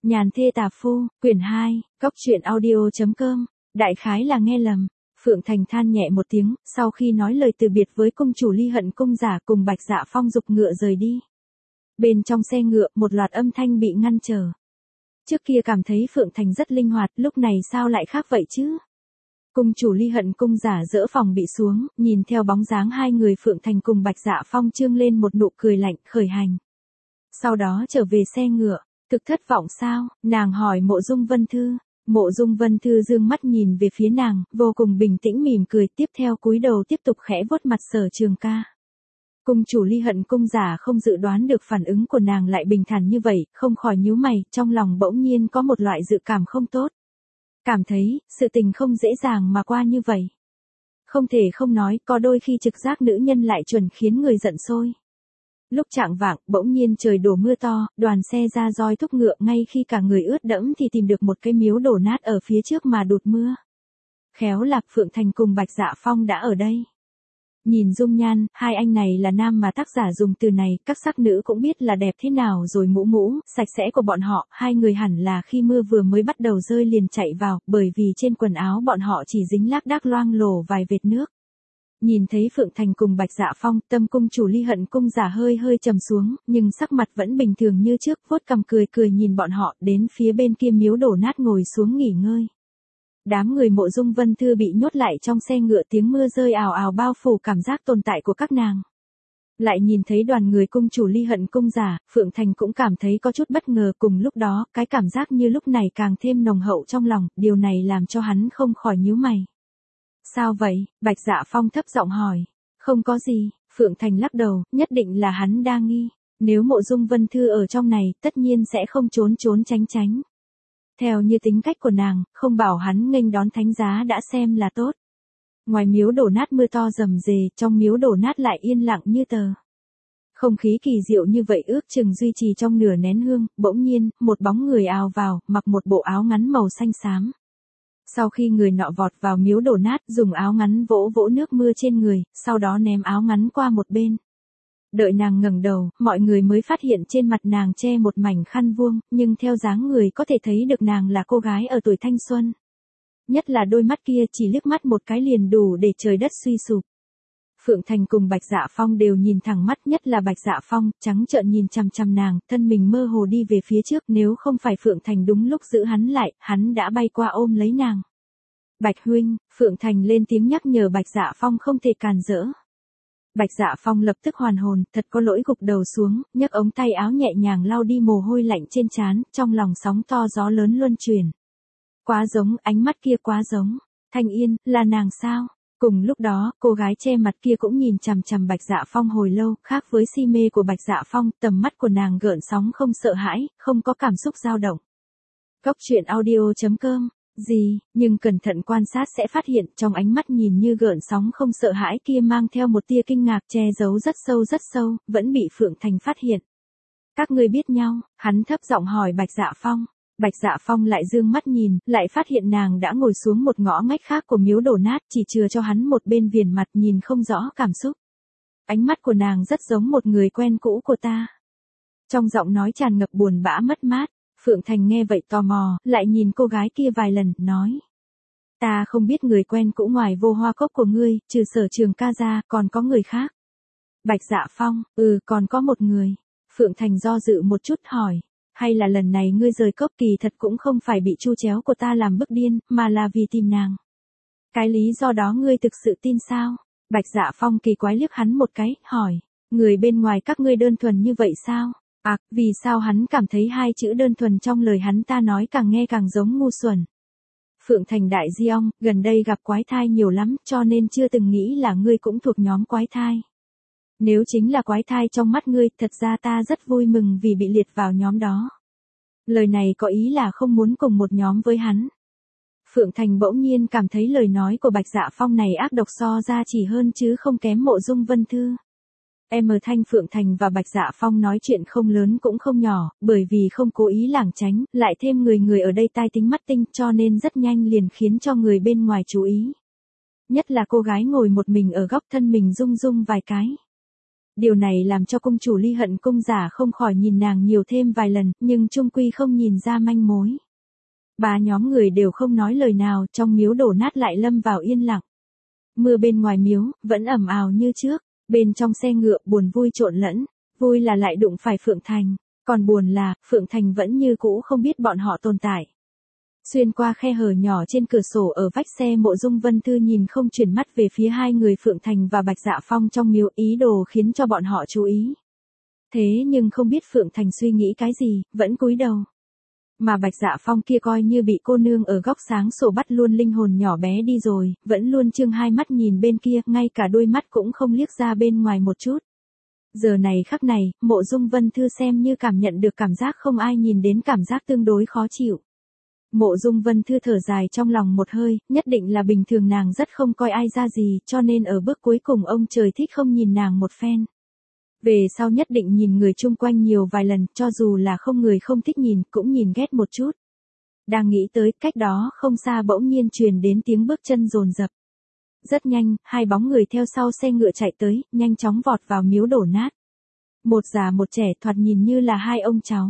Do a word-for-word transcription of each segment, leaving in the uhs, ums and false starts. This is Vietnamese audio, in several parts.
Nhàn thê tà phu, quyển hai, cốc truyện audio.com, đại khái là nghe lầm. Phượng Thành than nhẹ một tiếng, sau khi nói lời từ biệt với cung chủ Ly Hận cung giả cùng Bạch Dạ Phong dục ngựa rời đi. Bên trong xe ngựa, một loạt âm thanh bị ngăn trở. Trước kia cảm thấy Phượng Thành rất linh hoạt, lúc này sao lại khác vậy chứ? Cung chủ Ly Hận cung giả dỡ phòng bị xuống, nhìn theo bóng dáng hai người Phượng Thành cùng Bạch Dạ Phong trương lên một nụ cười lạnh, khởi hành. Sau đó trở về xe ngựa. Thực thất vọng sao? Nàng hỏi Mộ Dung Vân Thư. Mộ Dung Vân Thư dương mắt nhìn về phía nàng, vô cùng bình tĩnh mỉm cười, tiếp theo cúi đầu tiếp tục khẽ vuốt mặt Sở Trường Ca. Cung chủ Ly Hận cung giả không dự đoán được phản ứng của nàng lại bình thản như vậy, không khỏi nhíu mày, trong lòng bỗng nhiên có một loại dự cảm không tốt. Cảm thấy, sự tình không dễ dàng mà qua như vậy. Không thể không nói, có đôi khi trực giác nữ nhân lại chuẩn khiến người giận sôi. Lúc chạng vạng, bỗng nhiên trời đổ mưa to, đoàn xe ra roi thúc ngựa, ngay khi cả người ướt đẫm thì tìm được một cái miếu đổ nát ở phía trước mà đụt mưa. Khéo là Phượng Thành cùng Bạch Dạ Phong đã ở đây. Nhìn dung nhan, hai anh này là nam mà tác giả dùng từ này, các sắc nữ cũng biết là đẹp thế nào rồi, mũ mũ, sạch sẽ của bọn họ, hai người hẳn là khi mưa vừa mới bắt đầu rơi liền chạy vào, bởi vì trên quần áo bọn họ chỉ dính lác đác loang lổ vài vệt nước. Nhìn thấy Phượng Thành cùng Bạch Dạ Phong, tâm cung chủ Ly Hận cung giả hơi hơi trầm xuống, nhưng sắc mặt vẫn bình thường như trước, vuốt cằm cười cười nhìn bọn họ, đến phía bên kia miếu đổ nát ngồi xuống nghỉ ngơi. Đám người Mộ Dung Vân Thư bị nhốt lại trong xe ngựa, tiếng mưa rơi ào ào bao phủ cảm giác tồn tại của các nàng. Lại nhìn thấy đoàn người cung chủ Ly Hận cung giả, Phượng Thành cũng cảm thấy có chút bất ngờ, cùng lúc đó, cái cảm giác như lúc này càng thêm nồng hậu trong lòng, điều này làm cho hắn không khỏi nhíu mày. Sao vậy? Bạch Dạ Phong thấp giọng hỏi. Không có gì, Phượng Thành lắc đầu, nhất định là hắn đa nghi. Nếu Mộ Dung Vân Thư ở trong này, tất nhiên sẽ không trốn trốn tránh tránh. Theo như tính cách của nàng, không bảo hắn nghênh đón thánh giá đã xem là tốt. Ngoài miếu đổ nát mưa to rầm rề, trong miếu đổ nát lại yên lặng như tờ. Không khí kỳ diệu như vậy ước chừng duy trì trong nửa nén hương, bỗng nhiên, một bóng người ào vào, mặc một bộ áo ngắn màu xanh xám. Sau khi người nọ vọt vào miếu đổ nát, dùng áo ngắn vỗ vỗ nước mưa trên người, sau đó ném áo ngắn qua một bên. Đợi nàng ngẩng đầu, mọi người mới phát hiện trên mặt nàng che một mảnh khăn vuông, nhưng theo dáng người có thể thấy được nàng là cô gái ở tuổi thanh xuân. Nhất là đôi mắt kia chỉ liếc mắt một cái liền đủ để trời đất suy sụp. Phượng Thành cùng Bạch Dạ Phong đều nhìn thẳng mắt, nhất là Bạch Dạ Phong, trắng trợn nhìn chằm chằm nàng, thân mình mơ hồ đi về phía trước, nếu không phải Phượng Thành đúng lúc giữ hắn lại, hắn đã bay qua ôm lấy nàng. Bạch huynh, Phượng Thành lên tiếng nhắc nhở Bạch Dạ Phong không thể càn rỡ. Bạch Dạ Phong lập tức hoàn hồn, thật có lỗi gục đầu xuống, nhấc ống tay áo nhẹ nhàng lau đi mồ hôi lạnh trên trán, trong lòng sóng to gió lớn luân chuyển. Quá giống, ánh mắt kia quá giống. Thanh Yên, là nàng sao? Cùng lúc đó, cô gái che mặt kia cũng nhìn chằm chằm Bạch Dạ Phong hồi lâu, khác với si mê của Bạch Dạ Phong, tầm mắt của nàng gợn sóng không sợ hãi, không có cảm xúc dao động. Cốc truyện audio.com, gì, nhưng cẩn thận quan sát sẽ phát hiện trong ánh mắt nhìn như gợn sóng không sợ hãi kia mang theo một tia kinh ngạc che giấu rất sâu rất sâu, vẫn bị Phượng Thành phát hiện. Các ngươi biết nhau, hắn thấp giọng hỏi Bạch Dạ Phong. Bạch Dạ Phong lại dương mắt nhìn, lại phát hiện nàng đã ngồi xuống một ngõ ngách khác của miếu đổ nát, chỉ chừa cho hắn một bên viền mặt nhìn không rõ cảm xúc. Ánh mắt của nàng rất giống một người quen cũ của ta. Trong giọng nói tràn ngập buồn bã mất mát, Phượng Thành nghe vậy tò mò, lại nhìn cô gái kia vài lần, nói. Ta không biết người quen cũ ngoài Vô Hoa Cốc của ngươi, trừ Sở Trường Ca ra, còn có người khác. Bạch Dạ Phong, ừ còn có một người. Phượng Thành do dự một chút hỏi. Hay là lần này ngươi rời cốc kỳ thật cũng không phải bị chu chéo của ta làm bức điên, mà là vì tìm nàng. Cái lý do đó ngươi thực sự tin sao? Bạch Dạ Phong kỳ quái liếc hắn một cái, hỏi. Người bên ngoài các ngươi đơn thuần như vậy sao? À, vì sao hắn cảm thấy hai chữ đơn thuần trong lời hắn ta nói càng nghe càng giống ngu xuẩn. Phượng Thành đại di ong, gần đây gặp quái thai nhiều lắm, cho nên chưa từng nghĩ là ngươi cũng thuộc nhóm quái thai. Nếu chính là quái thai trong mắt ngươi, thật ra ta rất vui mừng vì bị liệt vào nhóm đó. Lời này có ý là không muốn cùng một nhóm với hắn. Phượng Thành bỗng nhiên cảm thấy lời nói của Bạch Dạ Phong này ác độc so ra chỉ hơn chứ không kém Mộ Dung Vân Thư. Em ở Thanh Phượng Thành và Bạch Dạ Phong nói chuyện không lớn cũng không nhỏ, bởi vì không cố ý lảng tránh, lại thêm người người ở đây tai tính mắt tinh cho nên rất nhanh liền khiến cho người bên ngoài chú ý. Nhất là cô gái ngồi một mình ở góc thân mình rung rung vài cái. Điều này làm cho cung chủ Ly Hận cung giả không khỏi nhìn nàng nhiều thêm vài lần, nhưng chung quy không nhìn ra manh mối. Ba nhóm người đều không nói lời nào, trong miếu đổ nát lại lâm vào yên lặng. Mưa bên ngoài miếu, vẫn ầm ào như trước, bên trong xe ngựa buồn vui trộn lẫn, vui là lại đụng phải Phượng Thành, còn buồn là, Phượng Thành vẫn như cũ không biết bọn họ tồn tại. Xuyên qua khe hở nhỏ trên cửa sổ ở vách xe, Mộ Dung Vân Thư nhìn không chuyển mắt về phía hai người Phượng Thành và Bạch Dạ Phong trong miếu, ý đồ khiến cho bọn họ chú ý. Thế nhưng không biết Phượng Thành suy nghĩ cái gì, vẫn cúi đầu. Mà Bạch Dạ Phong kia coi như bị cô nương ở góc sáng sổ bắt luôn linh hồn nhỏ bé đi rồi, vẫn luôn trương hai mắt nhìn bên kia, ngay cả đôi mắt cũng không liếc ra bên ngoài một chút. Giờ này khắc này, Mộ Dung Vân Thư xem như cảm nhận được cảm giác không ai nhìn đến, cảm giác tương đối khó chịu. Mộ Dung Vân Thư thở dài trong lòng một hơi, nhất định là bình thường nàng rất không coi ai ra gì, cho nên ở bước cuối cùng ông trời thích không nhìn nàng một phen. Về sau nhất định nhìn người chung quanh nhiều vài lần, cho dù là không người không thích nhìn, cũng nhìn ghét một chút. Đang nghĩ tới, cách đó không xa bỗng nhiên truyền đến tiếng bước chân dồn dập. Rất nhanh, hai bóng người theo sau xe ngựa chạy tới, nhanh chóng vọt vào miếu đổ nát. Một già một trẻ, thoạt nhìn như là hai ông cháu.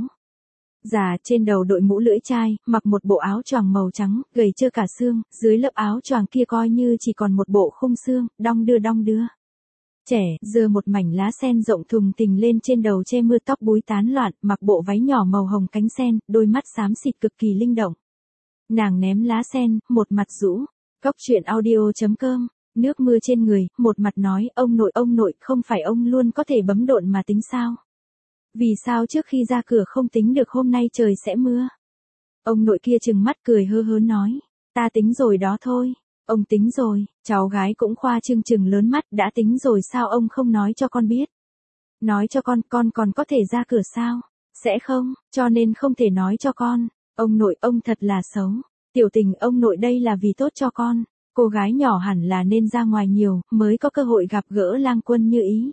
Già trên đầu đội mũ lưỡi chai, mặc một bộ áo choàng màu trắng, gầy trơ cả xương, dưới lớp áo choàng kia coi như chỉ còn một bộ khung xương, đong đưa đong đưa. Trẻ, giơ một mảnh lá sen rộng thùng thình lên trên đầu, che mưa, tóc búi tán loạn, mặc bộ váy nhỏ màu hồng cánh sen, đôi mắt xám xịt cực kỳ linh động. Nàng ném lá sen, một mặt rũ. Cóc truyện audio chấm com, nước mưa trên người, một mặt nói, ông nội ông nội, không phải ông luôn có thể bấm độn mà tính sao? Vì sao trước khi ra cửa không tính được hôm nay trời sẽ mưa? Ông nội kia trừng mắt cười hơ hớ nói, ta tính rồi đó thôi. Ông tính rồi, cháu gái cũng khoa trương trừng lớn mắt, đã tính rồi sao ông không nói cho con biết? Nói cho con, con còn có thể ra cửa sao? Sẽ không, cho nên không thể nói cho con. Ông nội, ông thật là xấu. Tiểu Tình, ông nội đây là vì tốt cho con. Cô gái nhỏ hẳn là nên ra ngoài nhiều, mới có cơ hội gặp gỡ Lang Quân Như Ý.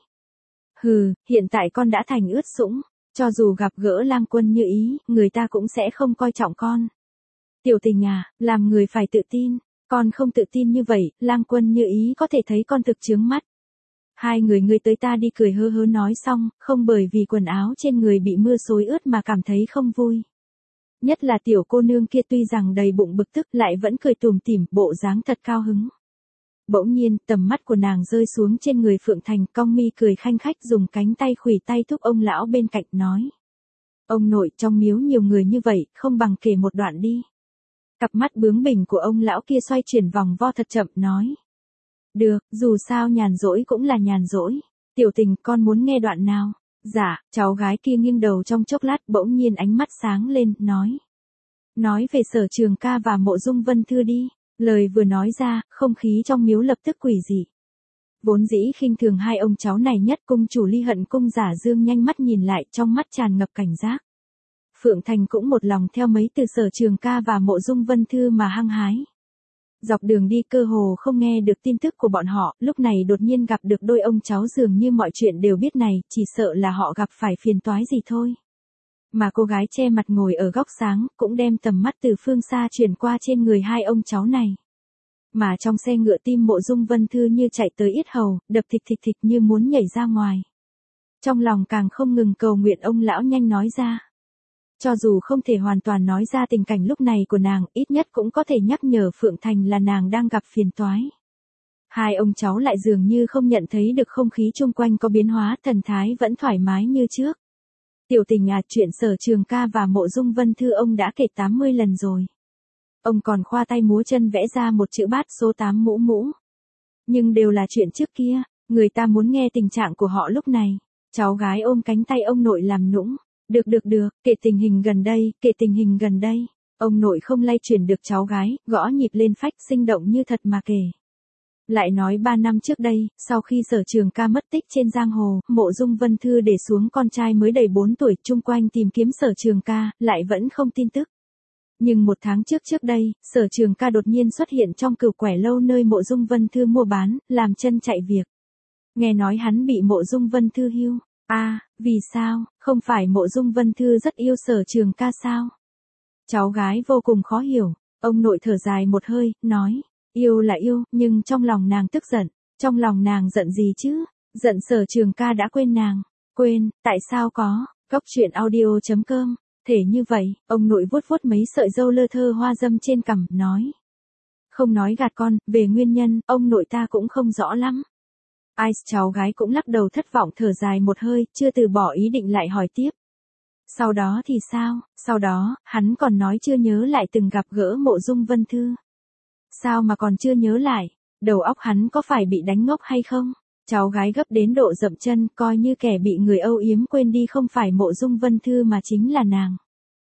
Hừ, hiện tại con đã thành ướt sũng, cho dù gặp gỡ Lang Quân Như Ý, người ta cũng sẽ không coi trọng con. Tiểu Tình à, làm người phải tự tin. Con không tự tin như vậy, Lang Quân Như Ý có thể thấy con thực chướng mắt. Hai người ngươi tới ta đi, cười hơ hớ nói xong, không bởi vì quần áo trên người bị mưa xối ướt mà cảm thấy không vui. Nhất là tiểu cô nương kia tuy rằng đầy bụng bực tức lại vẫn cười tủm tỉm, bộ dáng thật cao hứng. Bỗng nhiên, tầm mắt của nàng rơi xuống trên người Phượng Thành, cong mi cười khanh khách, dùng cánh tay khuỷu tay thúc ông lão bên cạnh nói. Ông nội, trong miếu nhiều người như vậy, không bằng kể một đoạn đi. Cặp mắt bướng bỉnh của ông lão kia xoay chuyển vòng vo thật chậm, nói. Được, dù sao nhàn rỗi cũng là nhàn rỗi. Tiểu Tình, con muốn nghe đoạn nào? Dạ, cháu gái kia nghiêng đầu trong chốc lát, bỗng nhiên ánh mắt sáng lên, nói. Nói về Sở Trường Ca và Mộ Dung Vân Thư đi. Lời vừa nói ra, không khí trong miếu lập tức quỷ dị. Vốn dĩ khinh thường hai ông cháu này nhất, cung chủ Ly Hận cung giả dương nhanh mắt nhìn lại, trong mắt tràn ngập cảnh giác. Phượng Thành cũng một lòng theo mấy từ Sở Trường Ca và Mộ Dung Vân Thư mà hăng hái. Dọc đường đi cơ hồ không nghe được tin tức của bọn họ, lúc này đột nhiên gặp được đôi ông cháu, dường như mọi chuyện đều biết này, chỉ sợ là họ gặp phải phiền toái gì thôi. Mà cô gái che mặt ngồi ở góc sáng, cũng đem tầm mắt từ phương xa chuyển qua trên người hai ông cháu này. Mà trong xe ngựa, tim Mộ Dung Vân Thư như chạy tới yết hầu, đập thịch thịch thịch như muốn nhảy ra ngoài. Trong lòng càng không ngừng cầu nguyện ông lão nhanh nói ra. Cho dù không thể hoàn toàn nói ra tình cảnh lúc này của nàng, ít nhất cũng có thể nhắc nhở Phượng Thành là nàng đang gặp phiền toái. Hai ông cháu lại dường như không nhận thấy được không khí chung quanh có biến hóa, thần thái vẫn thoải mái như trước. Tiểu Tình à, chuyện Sở Trường Ca và Mộ Dung Vân Thư ông đã kể tám mươi lần rồi. Ông còn khoa tay múa chân vẽ ra một chữ bát số tám mũ mũ. Nhưng đều là chuyện trước kia, người ta muốn nghe tình trạng của họ lúc này. Cháu gái ôm cánh tay ông nội làm nũng. Được được được, kể tình hình gần đây, kể tình hình gần đây. Ông nội không lay chuyển được cháu gái, gõ nhịp lên phách, sinh động như thật mà kể. Lại nói ba năm trước đây, sau khi Sở Trường Ca mất tích trên giang hồ, Mộ Dung Vân Thư để xuống con trai mới đầy bốn tuổi, chung quanh tìm kiếm Sở Trường Ca, lại vẫn không tin tức. Nhưng một tháng trước trước đây, Sở Trường Ca đột nhiên xuất hiện trong Cửu Quẻ lâu nơi Mộ Dung Vân Thư mua bán, làm chân chạy việc. Nghe nói hắn bị Mộ Dung Vân Thư hưu. A, à, vì sao, không phải Mộ Dung Vân Thư rất yêu Sở Trường Ca sao? Cháu gái vô cùng khó hiểu, ông nội thở dài một hơi, nói, yêu là yêu, nhưng trong lòng nàng tức giận, trong lòng nàng giận gì chứ? Giận Sở Trường ca đã quên nàng. Quên, tại sao có, Cốc truyện audio.com. Thể như vậy, ông nội vuốt vuốt mấy sợi râu lơ thơ hoa dâm trên cằm, nói. Không nói gạt con, về nguyên nhân, ông nội ta cũng không rõ lắm. Ice cháu gái cũng lắc đầu thất vọng thở dài một hơi, chưa từ bỏ ý định lại hỏi tiếp. Sau đó thì sao, sau đó, hắn còn nói chưa nhớ lại từng gặp gỡ Mộ Dung Vân Thư. Sao mà còn chưa nhớ lại, đầu óc hắn có phải bị đánh ngốc hay không? Cháu gái gấp đến độ dậm chân, coi như kẻ bị người âu yếm quên đi không phải Mộ Dung Vân Thư mà chính là nàng.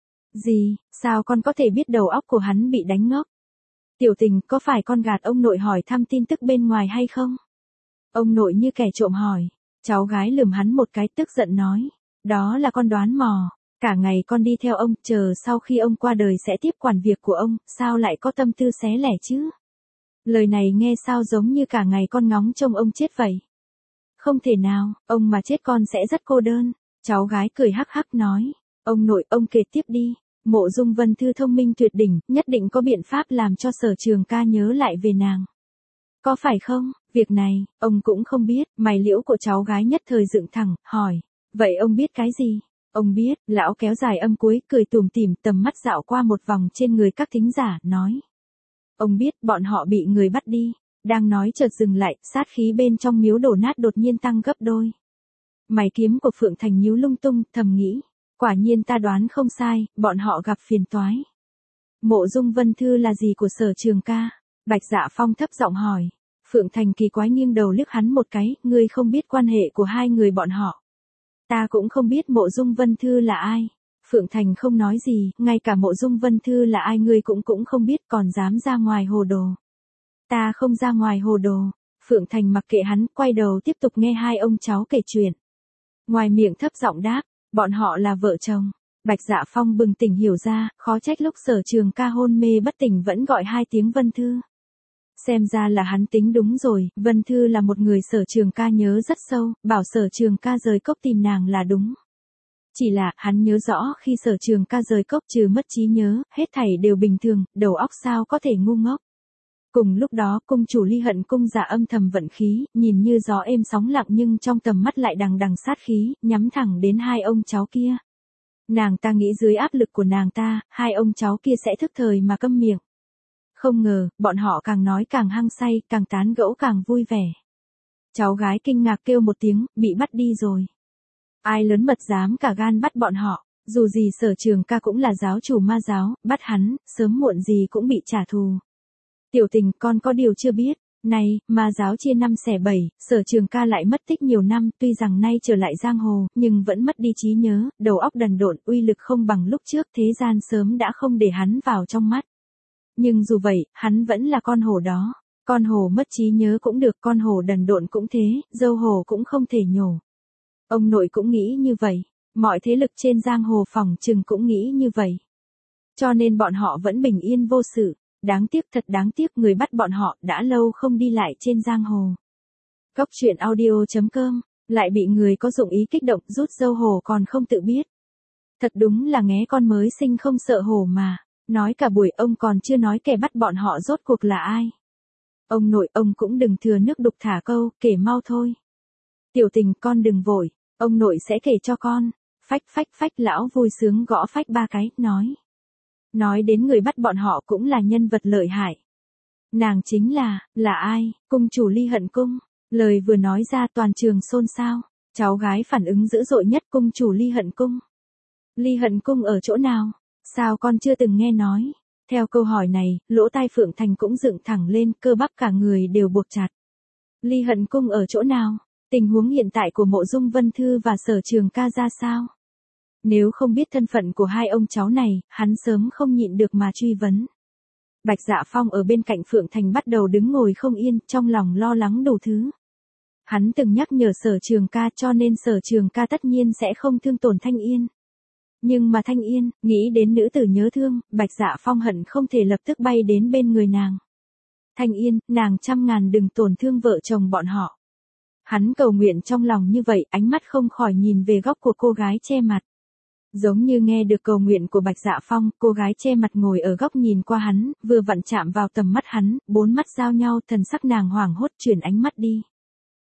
Gì, sao con có thể biết đầu óc của hắn bị đánh ngốc? Tiểu Tình, có phải con gạt ông nội hỏi thăm tin tức bên ngoài hay không? Ông nội như kẻ trộm hỏi. Cháu gái lườm hắn một cái tức giận nói. Đó là con đoán mò. Cả ngày con đi theo ông, chờ sau khi ông qua đời sẽ tiếp quản việc của ông, sao lại có tâm tư xé lẻ chứ? Lời này nghe sao giống như cả ngày con ngóng trông ông chết vậy. Không thể nào, ông mà chết con sẽ rất cô đơn. Cháu gái cười hắc hắc nói. Ông nội, ông kể tiếp đi. Mộ Dung Vân Thư thông minh tuyệt đỉnh, nhất định có biện pháp làm cho Sở Trường ca nhớ lại về nàng. Có phải không? Việc này, ông cũng không biết. Mày liễu của cháu gái nhất thời dựng thẳng, hỏi. Vậy ông biết cái gì? Ông biết, lão kéo dài âm cuối, cười tủm tỉm, tầm mắt dạo qua một vòng trên người các thính giả, nói. Ông biết, bọn họ bị người bắt đi. Đang nói chợt dừng lại, sát khí bên trong miếu đổ nát đột nhiên tăng gấp đôi. Mày kiếm của Phượng Thành nhíu lung tung, thầm nghĩ. Quả nhiên ta đoán không sai, bọn họ gặp phiền toái. Mộ Dung Vân Thư là gì của Sở Trường ca? Bạch Dạ Phong thấp giọng hỏi. Phượng Thành kỳ quái nghiêng đầu liếc hắn một cái, ngươi không biết quan hệ của hai người bọn họ. Ta cũng không biết Mộ Dung Vân Thư là ai. Phượng Thành không nói gì, ngay cả Mộ Dung Vân Thư là ai ngươi cũng cũng không biết còn dám ra ngoài hồ đồ. Ta không ra ngoài hồ đồ. Phượng Thành mặc kệ hắn, quay đầu tiếp tục nghe hai ông cháu kể chuyện. Ngoài miệng thấp giọng đáp, bọn họ là vợ chồng. Bạch Dạ Phong bừng tỉnh hiểu ra, khó trách lúc Sở Trường ca hôn mê bất tỉnh vẫn gọi hai tiếng Vân Thư. Xem ra là hắn tính đúng rồi, Vân Thư là một người Sở Trường ca nhớ rất sâu, bảo Sở Trường ca rời cốc tìm nàng là đúng. Chỉ là, hắn nhớ rõ khi Sở Trường ca rời cốc trừ mất trí nhớ, hết thảy đều bình thường, đầu óc sao có thể ngu ngốc. Cùng lúc đó, cung chủ Ly Hận cung giả âm thầm vận khí, nhìn như gió êm sóng lặng nhưng trong tầm mắt lại đằng đằng sát khí, nhắm thẳng đến hai ông cháu kia. Nàng ta nghĩ dưới áp lực của nàng ta, hai ông cháu kia sẽ thức thời mà câm miệng. Không ngờ, bọn họ càng nói càng hăng say, càng tán gẫu càng vui vẻ. Cháu gái kinh ngạc kêu một tiếng, bị bắt đi rồi. Ai lớn mật dám cả gan bắt bọn họ, dù gì Sở Trường ca cũng là giáo chủ ma giáo, bắt hắn, sớm muộn gì cũng bị trả thù. Tiểu Tình, con có điều chưa biết, này, ma giáo chia năm xẻ bảy, Sở Trường ca lại mất tích nhiều năm, tuy rằng nay trở lại giang hồ, nhưng vẫn mất đi trí nhớ, đầu óc đần độn, uy lực không bằng lúc trước, thế gian sớm đã không để hắn vào trong mắt. Nhưng dù vậy, hắn vẫn là con hổ đó. Con hổ mất trí nhớ cũng được, con hổ đần độn cũng thế, dâu hổ cũng không thể nhổ. Ông nội cũng nghĩ như vậy, mọi thế lực trên giang hồ phỏng chừng cũng nghĩ như vậy. Cho nên bọn họ vẫn bình yên vô sự. Đáng tiếc, thật đáng tiếc, người bắt bọn họ đã lâu không đi lại trên giang hồ. Cốc truyện audio.com, lại bị người có dụng ý kích động rút dâu hổ còn không tự biết. Thật đúng là nghé con mới sinh không sợ hổ mà. Nói cả buổi ông còn chưa nói kẻ bắt bọn họ rốt cuộc là ai. Ông nội, ông cũng đừng thừa nước đục thả câu, kể mau thôi. Tiểu Tình, con đừng vội, ông nội sẽ kể cho con. Phách phách phách, lão vui sướng gõ phách ba cái, nói. Nói đến người bắt bọn họ cũng là nhân vật lợi hại. Nàng chính là, là ai, cung chủ Ly Hận cung. Lời vừa nói ra toàn trường xôn xao. Cháu gái phản ứng dữ dội nhất, cung chủ Ly Hận cung. Ly Hận cung ở chỗ nào? Sao con chưa từng nghe nói? Theo câu hỏi này, lỗ tai Phượng Thành cũng dựng thẳng lên, cơ bắp cả người đều buộc chặt. Ly Hận cung ở chỗ nào? Tình huống hiện tại của Mộ Dung Vân Thư và Sở Trường ca ra sao? Nếu không biết thân phận của hai ông cháu này, hắn sớm không nhịn được mà truy vấn. Bạch Dạ Phong ở bên cạnh Phượng Thành bắt đầu đứng ngồi không yên, trong lòng lo lắng đủ thứ. Hắn từng nhắc nhở Sở Trường ca cho nên Sở Trường ca tất nhiên sẽ không thương tổn Thanh Yên. Nhưng mà Thanh Yên, nghĩ đến nữ tử nhớ thương, Bạch Dạ Phong hận không thể lập tức bay đến bên người nàng. Thanh Yên, nàng trăm ngàn đừng tổn thương vợ chồng bọn họ. Hắn cầu nguyện trong lòng như vậy, ánh mắt không khỏi nhìn về góc của cô gái che mặt. Giống như nghe được cầu nguyện của Bạch Dạ Phong, cô gái che mặt ngồi ở góc nhìn qua hắn, vừa vặn chạm vào tầm mắt hắn, bốn mắt giao nhau, thần sắc nàng hoảng hốt chuyển ánh mắt đi.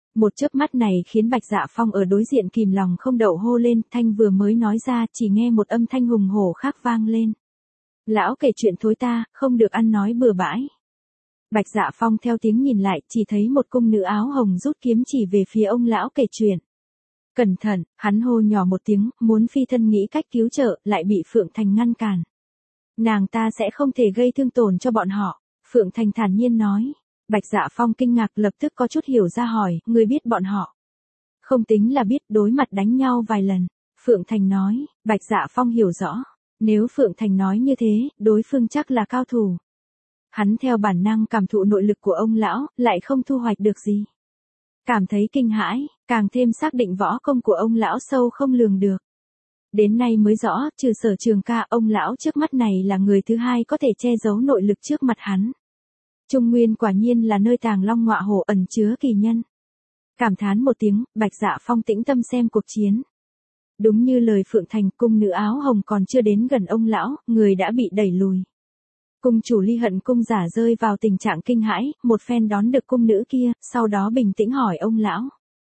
Một chớp mắt này khiến Bạch Dạ Phong ở đối diện kìm lòng không đậu hô lên, thanh vừa mới nói ra, chỉ nghe một âm thanh hùng hổ khác vang lên. Lão kể chuyện thối ta, không được ăn nói bừa bãi. Bạch Dạ Phong theo tiếng nhìn lại, chỉ thấy một cung nữ áo hồng rút kiếm chỉ về phía ông lão kể chuyện. Cẩn thận, hắn hô nhỏ một tiếng, muốn phi thân nghĩ cách cứu trợ, lại bị Phượng Thành ngăn cản. Nàng ta sẽ không thể gây thương tổn cho bọn họ, Phượng Thành thản nhiên nói. Bạch Dạ Phong kinh ngạc lập tức có chút hiểu ra hỏi, ngươi biết bọn họ? Không tính là biết, đối mặt đánh nhau vài lần. Phượng Thành nói, Bạch Dạ Phong hiểu rõ. Nếu Phượng Thành nói như thế, đối phương chắc là cao thủ. Hắn theo bản năng cảm thụ nội lực của ông lão, lại không thu hoạch được gì. Cảm thấy kinh hãi, càng thêm xác định võ công của ông lão sâu không lường được. Đến nay mới rõ, trừ Sở Trường Ca, ông lão trước mắt này là người thứ hai có thể che giấu nội lực trước mặt hắn. Trung Nguyên quả nhiên là nơi tàng long ngọa hổ ẩn chứa kỳ nhân. Cảm thán một tiếng, Bạch Dạ Phong tĩnh tâm xem cuộc chiến. Đúng như lời Phượng Thành, cung nữ áo hồng còn chưa đến gần ông lão, người đã bị đẩy lùi. Cung chủ Ly Hận cung giả rơi vào tình trạng kinh hãi, một phen đón được cung nữ kia, sau đó bình tĩnh hỏi ông lão.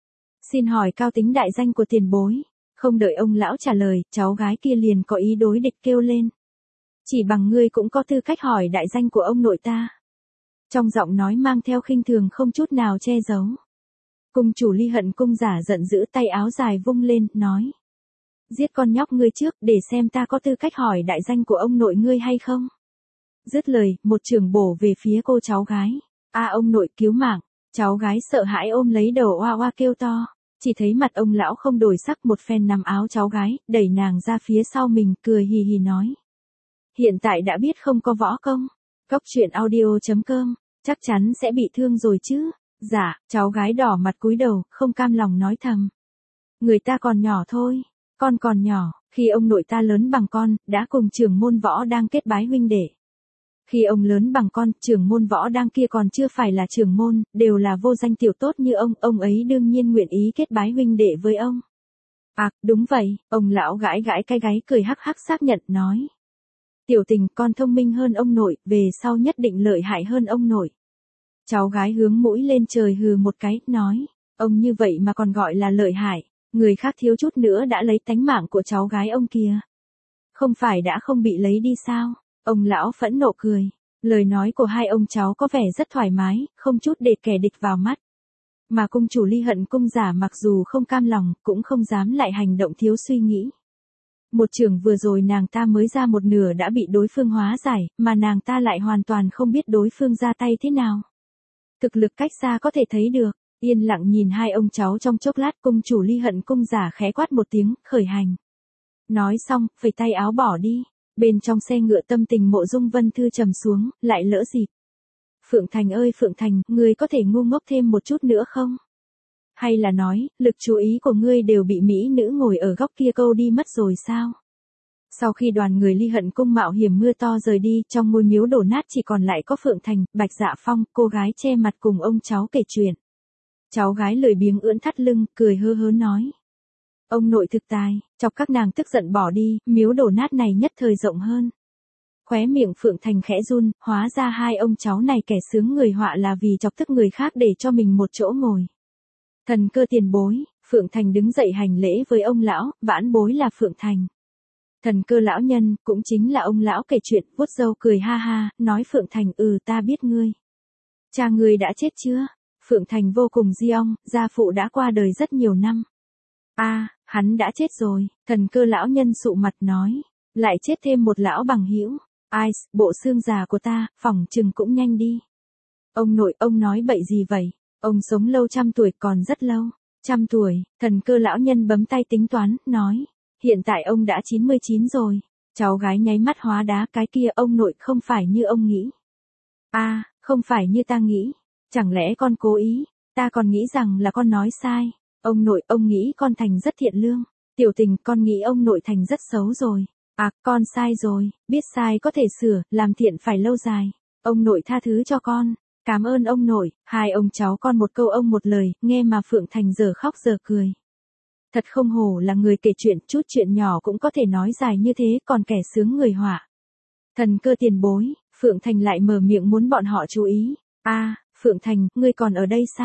Xin hỏi cao tính đại danh của tiền bối. Không đợi ông lão trả lời, cháu gái kia liền có ý đối địch kêu lên. Chỉ bằng ngươi cũng có tư cách hỏi đại danh của ông nội ta. Trong giọng nói mang theo khinh thường không chút nào che giấu. Cung chủ Ly Hận cung giả giận dữ, tay áo dài vung lên, nói. Giết con nhóc ngươi trước, để xem ta có tư cách hỏi đại danh của ông nội ngươi hay không. Dứt lời, một chưởng bổ về phía cô cháu gái. A ông nội cứu mạng. Cháu gái sợ hãi ôm lấy đầu oa oa kêu to. Chỉ thấy mặt ông lão không đổi sắc, một phen nắm áo cháu gái, đẩy nàng ra phía sau mình, cười hì hì nói. Hiện tại đã biết không có võ công. Cóc truyện audio chấm com, chắc chắn sẽ bị thương rồi chứ. Dạ, cháu gái đỏ mặt cúi đầu, không cam lòng nói thầm. Người ta còn nhỏ thôi, con còn nhỏ, khi ông nội ta lớn bằng con, đã cùng trưởng môn võ đang kết bái huynh đệ. Khi ông lớn bằng con, trưởng môn võ đang kia còn chưa phải là trưởng môn, đều là vô danh tiểu tốt như ông, ông ấy đương nhiên nguyện ý kết bái huynh đệ với ông. À, đúng vậy, ông lão gãi gãi cái gáy cười hắc hắc xác nhận, nói. Tiểu Tình, con thông minh hơn ông nội, về sau nhất định lợi hại hơn ông nội. Cháu gái hướng mũi lên trời hừ một cái, nói. Ông như vậy mà còn gọi là lợi hại, người khác thiếu chút nữa đã lấy tánh mạng của cháu gái ông kìa. Không phải đã không bị lấy đi sao? Ông lão phẫn nộ cười. Lời nói của hai ông cháu có vẻ rất thoải mái, không chút để kẻ địch vào mắt. Mà cung chủ Ly Hận cung giả mặc dù không cam lòng, cũng không dám lại hành động thiếu suy nghĩ. Một trường vừa rồi nàng ta mới ra một nửa đã bị đối phương hóa giải, mà nàng ta lại hoàn toàn không biết đối phương ra tay thế nào. Thực lực cách xa có thể thấy được, yên lặng nhìn hai ông cháu trong chốc lát, cung chủ Ly Hận cung giả khẽ quát một tiếng, khởi hành. Nói xong, phẩy tay áo bỏ đi. Bên trong xe ngựa tâm tình Mộ Dung Vân Thư trầm xuống, lại lỡ dịp. Phượng Thành ơi Phượng Thành, ngươi có thể ngu ngốc thêm một chút nữa không? Hay là nói, lực chú ý của ngươi đều bị mỹ nữ ngồi ở góc kia câu đi mất rồi sao? Sau khi đoàn người Ly Hận cung mạo hiểm mưa to rời đi, trong ngôi miếu đổ nát chỉ còn lại có Phượng Thành, Bạch Dạ Phong, cô gái che mặt cùng ông cháu kể chuyện. Cháu gái lười biếng ưỡn thắt lưng, cười hơ hớ nói. Ông nội thực tài, chọc các nàng tức giận bỏ đi, miếu đổ nát này nhất thời rộng hơn. Khóe miệng Phượng Thành khẽ run, hóa ra hai ông cháu này kẻ sướng người họa là vì chọc tức người khác để cho mình một chỗ ngồi. Thần cơ tiền bối, Phượng Thành đứng dậy hành lễ với ông lão, vãn bối là Phượng Thành. Thần cơ lão nhân, cũng chính là ông lão kể chuyện, vuốt râu cười ha ha, nói Phượng Thành, ừ ta biết ngươi. Cha ngươi đã chết chưa? Phượng Thành vô cùng di ong, gia phụ đã qua đời rất nhiều năm. A, à, hắn đã chết rồi, thần cơ lão nhân sụ mặt nói, lại chết thêm một lão bằng hữu. Ai, bộ xương già của ta, phỏng chừng cũng nhanh đi. Ông nội, ông nói bậy gì vậy? Ông sống lâu trăm tuổi còn rất lâu. Trăm tuổi, thần cơ lão nhân bấm tay tính toán, nói, hiện tại ông đã chín mươi chín rồi. Cháu gái nháy mắt hóa đá, cái kia ông nội không phải như ông nghĩ. A, à, không phải như ta nghĩ. Chẳng lẽ con cố ý, ta còn nghĩ rằng là con nói sai. Ông nội, ông nghĩ con Thành rất thiện lương. Tiểu Tình, con nghĩ ông nội Thành rất xấu rồi. À, con sai rồi, biết sai có thể sửa, làm thiện phải lâu dài. Ông nội tha thứ cho con. Cảm ơn ông nội. Hai ông cháu con một câu ông một lời, nghe mà Phượng Thành giờ khóc giờ cười. Thật không hổ là người kể chuyện, chút chuyện nhỏ cũng có thể nói dài như thế, còn kẻ sướng người họa. Thần cơ tiền bối, Phượng Thành lại mở miệng muốn bọn họ chú ý. A, à, Phượng Thành, ngươi còn ở đây sao?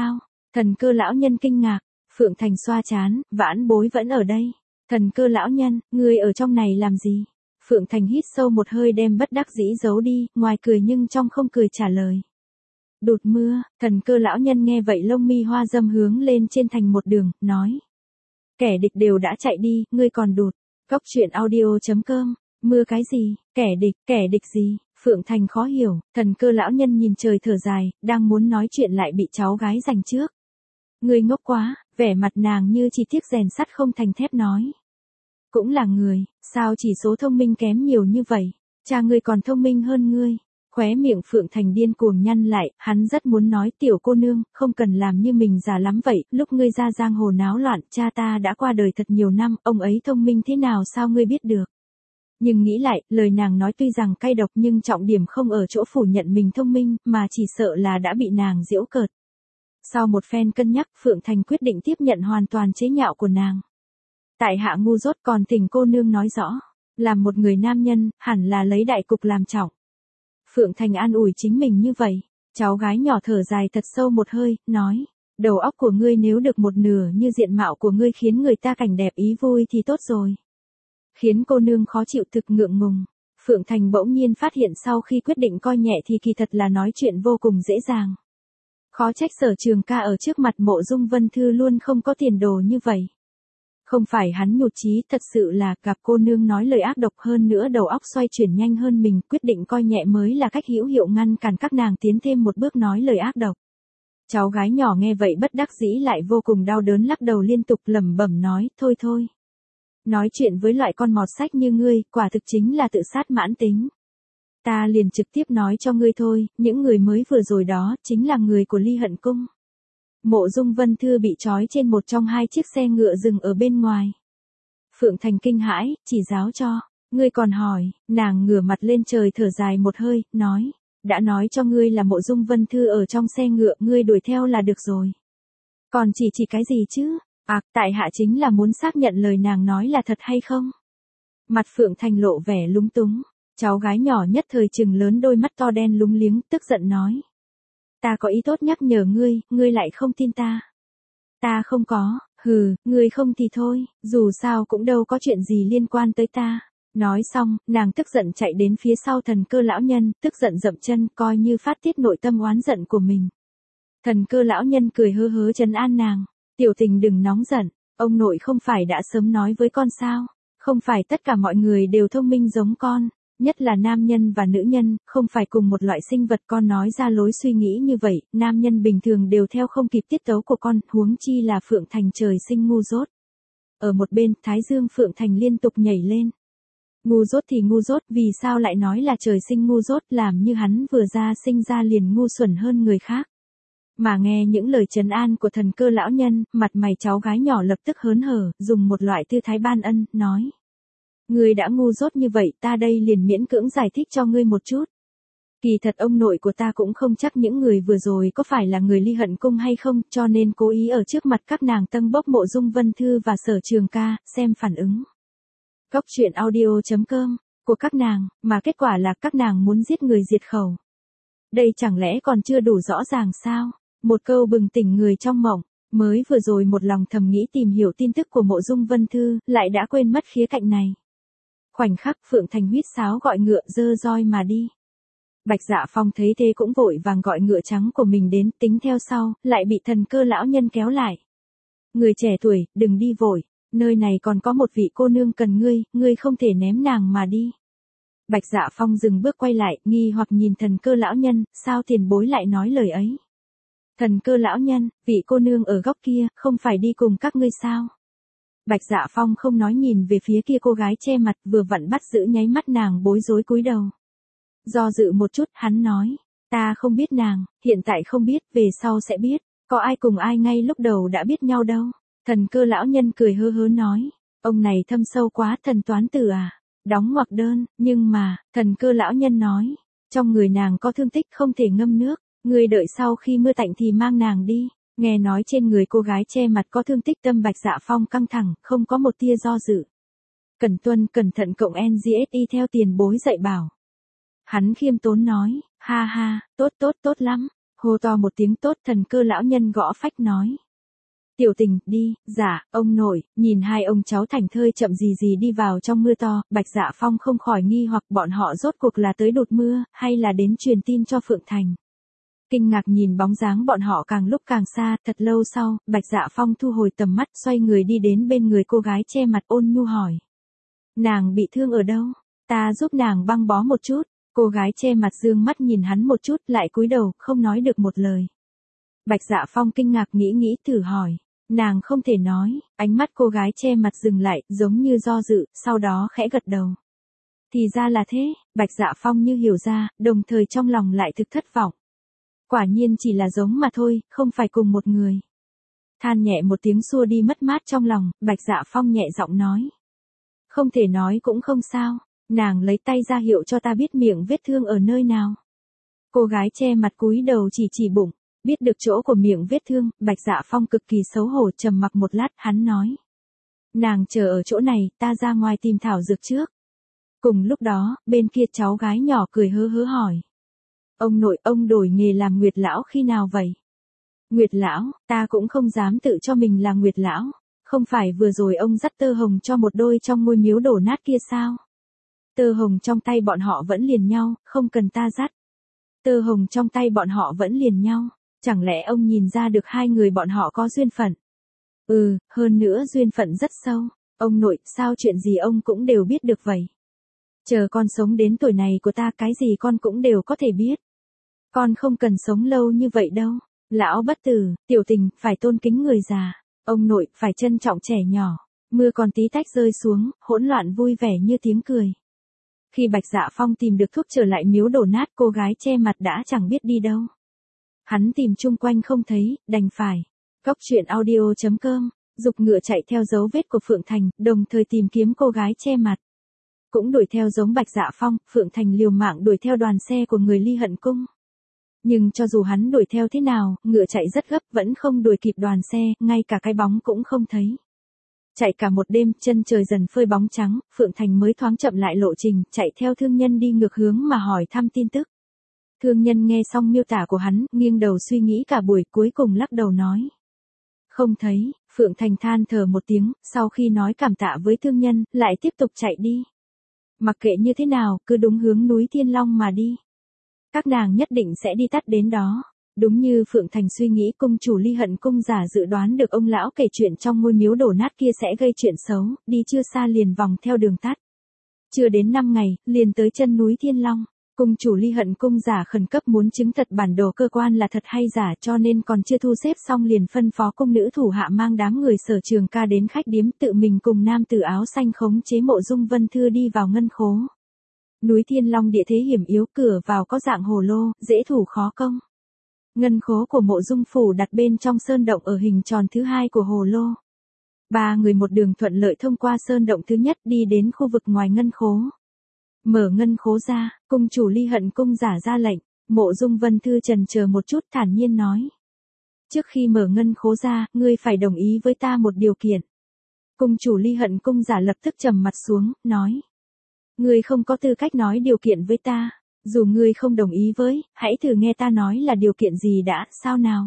Thần Cơ lão nhân kinh ngạc, Phượng Thành xoa trán, vãn bối vẫn ở đây. Thần Cơ lão nhân, ngươi ở trong này làm gì? Phượng Thành hít sâu một hơi đem bất đắc dĩ giấu đi, ngoài cười nhưng trong không cười trả lời. Đụt mưa, Thần Cơ lão nhân nghe vậy lông mi hoa dâm hướng lên trên thành một đường, nói. Kẻ địch đều đã chạy đi, ngươi còn đụt. Góc truyện audio chấm com, mưa cái gì, kẻ địch, kẻ địch gì? Phượng Thành khó hiểu, Thần Cơ lão nhân nhìn trời thở dài, đang muốn nói chuyện lại bị cháu gái giành trước. Ngươi ngốc quá, vẻ mặt nàng như chỉ tiếc rèn sắt không thành thép nói. Cũng là người, sao chỉ số thông minh kém nhiều như vậy, cha ngươi còn thông minh hơn ngươi. Khóe miệng Phượng Thành điên cuồng nhăn lại, hắn rất muốn nói tiểu cô nương, không cần làm như mình già lắm vậy, lúc ngươi ra giang hồ náo loạn, cha ta đã qua đời thật nhiều năm, ông ấy thông minh thế nào sao ngươi biết được. Nhưng nghĩ lại, lời nàng nói tuy rằng cay độc nhưng trọng điểm không ở chỗ phủ nhận mình thông minh, mà chỉ sợ là đã bị nàng giễu cợt. Sau một phen cân nhắc, Phượng Thành quyết định tiếp nhận hoàn toàn chế nhạo của nàng. Tại hạ ngu dốt, còn thỉnh cô nương nói rõ, làm một người nam nhân, hẳn là lấy đại cục làm trọng. Phượng Thành an ủi chính mình như vậy, cháu gái nhỏ thở dài thật sâu một hơi, nói, đầu óc của ngươi nếu được một nửa như diện mạo của ngươi khiến người ta cảnh đẹp ý vui thì tốt rồi. Khiến cô nương khó chịu thực ngượng ngùng. Phượng Thành bỗng nhiên phát hiện sau khi quyết định coi nhẹ thì kỳ thật là nói chuyện vô cùng dễ dàng. Khó trách Sở Trường Ca ở trước mặt Mộ Dung Vân Thư luôn không có tiền đồ như vậy. Không phải hắn nhụt chí, thật sự là gặp cô nương nói lời ác độc hơn nữa đầu óc xoay chuyển nhanh hơn mình, quyết định coi nhẹ mới là cách hữu hiệu ngăn cản các nàng tiến thêm một bước nói lời ác độc. Cháu gái nhỏ nghe vậy bất đắc dĩ lại vô cùng đau đớn lắc đầu liên tục lẩm bẩm nói, thôi thôi. Nói chuyện với loại con mọt sách như ngươi, quả thực chính là tự sát mãn tính. Ta liền trực tiếp nói cho ngươi thôi, những người mới vừa rồi đó, chính là người của Ly Hận Cung. Mộ Dung Vân Thư bị trói trên một trong hai chiếc xe ngựa dừng ở bên ngoài. Phượng Thành kinh hãi, chỉ giáo cho, ngươi còn hỏi, nàng ngửa mặt lên trời thở dài một hơi, nói, đã nói cho ngươi là Mộ Dung Vân Thư ở trong xe ngựa, ngươi đuổi theo là được rồi. Còn chỉ chỉ cái gì chứ, à, tại hạ chính là muốn xác nhận lời nàng nói là thật hay không. Mặt Phượng Thành lộ vẻ lúng túng, cháu gái nhỏ nhất thời trừng lớn đôi mắt to đen lúng liếng, tức giận nói. Ta có ý tốt nhắc nhở ngươi, ngươi lại không tin ta. Ta không có, hừ, ngươi không thì thôi, dù sao cũng đâu có chuyện gì liên quan tới ta. Nói xong, nàng tức giận chạy đến phía sau Thần Cơ lão nhân, tức giận dậm chân, coi như phát tiết nội tâm oán giận của mình. Thần Cơ lão nhân cười hớ hớ trấn an nàng, tiểu tình đừng nóng giận, ông nội không phải đã sớm nói với con sao, không phải tất cả mọi người đều thông minh giống con. Nhất là nam nhân và nữ nhân, không phải cùng một loại sinh vật, con nói ra lối suy nghĩ như vậy, nam nhân bình thường đều theo không kịp tiết tấu của con, huống chi là Phượng Thành trời sinh ngu dốt. Ở một bên, Thái Dương Phượng Thành liên tục nhảy lên. Ngu dốt thì ngu dốt, vì sao lại nói là trời sinh ngu dốt, làm như hắn vừa ra sinh ra liền ngu xuẩn hơn người khác. Mà nghe những lời trấn an của Thần Cơ lão nhân, mặt mày cháu gái nhỏ lập tức hớn hở, dùng một loại tư thái ban ân, nói. Ngươi đã ngu dốt như vậy, ta đây liền miễn cưỡng giải thích cho ngươi một chút. Kỳ thật ông nội của ta cũng không chắc những người vừa rồi có phải là người Ly Hận Cung hay không, cho nên cố ý ở trước mặt các nàng tâng bốc Mộ Dung Vân Thư và Sở Trường Ca, xem phản ứng. Góc truyện audio chấm com, của các nàng, mà kết quả là các nàng muốn giết người diệt khẩu. Đây chẳng lẽ còn chưa đủ rõ ràng sao? Một câu bừng tỉnh người trong mộng. Mới vừa rồi một lòng thầm nghĩ tìm hiểu tin tức của Mộ Dung Vân Thư, lại đã quên mất khía cạnh này. Khoảnh khắc Phượng Thành huýt sáo gọi ngựa dơ roi mà đi. Bạch Dạ Phong thấy thế cũng vội vàng gọi ngựa trắng của mình đến, tính theo sau, lại bị Thần Cơ lão nhân kéo lại. Người trẻ tuổi, đừng đi vội, nơi này còn có một vị cô nương cần ngươi, ngươi không thể ném nàng mà đi. Bạch Dạ Phong dừng bước quay lại, nghi hoặc nhìn Thần Cơ lão nhân, sao tiền bối lại nói lời ấy. Thần Cơ lão nhân, vị cô nương ở góc kia, không phải đi cùng các ngươi sao? Bạch Dạ Phong không nói nhìn về phía kia cô gái che mặt vừa vặn bắt giữ nháy mắt nàng bối rối cúi đầu. Do dự một chút hắn nói, ta không biết nàng, hiện tại không biết, về sau sẽ biết, có ai cùng ai ngay lúc đầu đã biết nhau đâu. Thần Cơ lão nhân cười hơ hớ nói, ông này thâm sâu quá, thần toán tử à, đóng ngoặc đơn, nhưng mà, Thần Cơ lão nhân nói, trong người nàng có thương tích không thể ngâm nước, ngươi đợi sau khi mưa tạnh thì mang nàng đi. Nghe nói trên người cô gái che mặt có thương tích, tâm Bạch Dạ Phong căng thẳng, không có một tia do dự. Cẩn tuân cẩn thận cộng en giê ét i theo tiền bối dạy bảo. Hắn khiêm tốn nói, ha ha, tốt tốt tốt lắm, Hô to một tiếng tốt, thần cơ lão nhân gõ phách nói. Tiểu Tình, đi. Dạ, ông nội. Nhìn hai ông cháu thảnh thơi chậm gì gì đi vào trong mưa to, Bạch Dạ Phong không khỏi nghi hoặc bọn họ rốt cuộc là tới đột mưa, hay là đến truyền tin cho Phượng Thành. Kinh ngạc nhìn bóng dáng bọn họ càng lúc càng xa, thật lâu sau, Bạch Dạ Phong thu hồi tầm mắt, xoay người đi đến bên người cô gái che mặt ôn nhu hỏi. Nàng bị thương ở đâu? Ta giúp nàng băng bó một chút. Cô gái che mặt dương mắt nhìn hắn một chút, lại cúi đầu, không nói được một lời. Bạch Dạ Phong kinh ngạc nghĩ nghĩ thử hỏi. Nàng không thể nói, ánh mắt cô gái che mặt dừng lại, giống như do dự, sau đó khẽ gật đầu. Thì ra là thế, Bạch Dạ Phong như hiểu ra, đồng thời trong lòng lại thực thất vọng. Quả nhiên chỉ là giống mà thôi, không phải cùng một người. Than nhẹ một tiếng xua đi mất mát trong lòng, Bạch Dạ Phong nhẹ giọng nói. Không thể nói cũng không sao, nàng lấy tay ra hiệu cho ta biết miệng vết thương ở nơi nào. Cô gái che mặt cúi đầu chỉ chỉ bụng, biết được chỗ của miệng vết thương, Bạch Dạ Phong cực kỳ xấu hổ trầm mặc một lát, hắn nói. Nàng chờ ở chỗ này, ta ra ngoài tìm thảo dược trước. Cùng lúc đó, bên kia cháu gái nhỏ cười hớ hớ hỏi. Ông nội, ông đổi nghề làm Nguyệt Lão khi nào vậy? Nguyệt Lão, ta cũng không dám tự cho mình là Nguyệt Lão. Không phải vừa rồi ông dắt tơ hồng cho một đôi trong ngôi miếu đổ nát kia sao? Tơ hồng trong tay bọn họ vẫn liền nhau, không cần ta dắt. Tơ hồng trong tay bọn họ vẫn liền nhau. Chẳng lẽ ông nhìn ra được hai người bọn họ có duyên phận? Ừ, hơn nữa duyên phận rất sâu. Ông nội, sao chuyện gì ông cũng đều biết được vậy? Chờ con sống đến tuổi này của ta, cái gì con cũng đều có thể biết. Con không cần sống lâu như vậy đâu. Lão bất tử, Tiểu Tình, phải tôn kính người già. Ông nội, phải trân trọng trẻ nhỏ. Mưa còn tí tách rơi xuống, hỗn loạn vui vẻ như tiếng cười. Khi Bạch Dạ Phong tìm được thuốc trở lại miếu đổ nát, cô gái che mặt đã chẳng biết đi đâu. Hắn tìm chung quanh không thấy, đành phải. Cóc truyện audio chấm com, dục ngựa chạy theo dấu vết của Phượng Thành, đồng thời tìm kiếm cô gái che mặt. Cũng đuổi theo giống Bạch Dạ Phong, Phượng Thành liều mạng đuổi theo đoàn xe của người Ly Hận Cung. Nhưng cho dù hắn đuổi theo thế nào, ngựa chạy rất gấp vẫn không đuổi kịp đoàn xe, ngay cả cái bóng cũng không thấy. Chạy cả một đêm, chân trời dần phơi bóng trắng, Phượng Thành mới thoáng chậm lại lộ trình, chạy theo thương nhân đi ngược hướng mà hỏi thăm tin tức. Thương nhân nghe xong miêu tả của hắn, nghiêng đầu suy nghĩ cả buổi, cuối cùng lắc đầu nói. Không thấy. Phượng Thành than thở một tiếng, sau khi nói cảm tạ với thương nhân, lại tiếp tục chạy đi. Mặc kệ như thế nào, cứ đúng hướng núi Thiên Long mà đi. Các nàng nhất định sẽ đi tắt đến đó. Đúng như Phượng Thành suy nghĩ, cung chủ Ly Hận Cung giả dự đoán được ông lão kể chuyện trong ngôi miếu đổ nát kia sẽ gây chuyện xấu, đi chưa xa liền vòng theo đường tắt. Chưa đến năm ngày, liền tới chân núi Thiên Long. Cung chủ Ly Hận Cung giả khẩn cấp muốn chứng thật bản đồ cơ quan là thật hay giả, cho nên còn chưa thu xếp xong liền phân phó cung nữ thủ hạ mang đám người Sở Trường Ca đến khách điếm, tự mình cùng nam tử áo xanh khống chế Mộ Dung Vân Thư đi vào ngân khố. Núi Thiên Long địa thế hiểm yếu, cửa vào có dạng hồ lô, dễ thủ khó công. Ngân khố của Mộ Dung phủ đặt bên trong sơn động ở hình tròn thứ hai của hồ lô. Ba người một đường thuận lợi thông qua sơn động thứ nhất, đi đến khu vực ngoài ngân khố. Mở ngân khố ra, cung chủ Ly Hận Cung giả ra lệnh. Mộ Dung Vân Thư chần chờ một chút, thản nhiên nói. Trước khi mở ngân khố ra, ngươi phải đồng ý với ta một điều kiện. Cung chủ Ly Hận Cung giả lập tức trầm mặt xuống, nói. Ngươi không có tư cách nói điều kiện với ta. Dù ngươi không đồng ý với, hãy thử nghe ta nói là điều kiện gì đã, sao nào?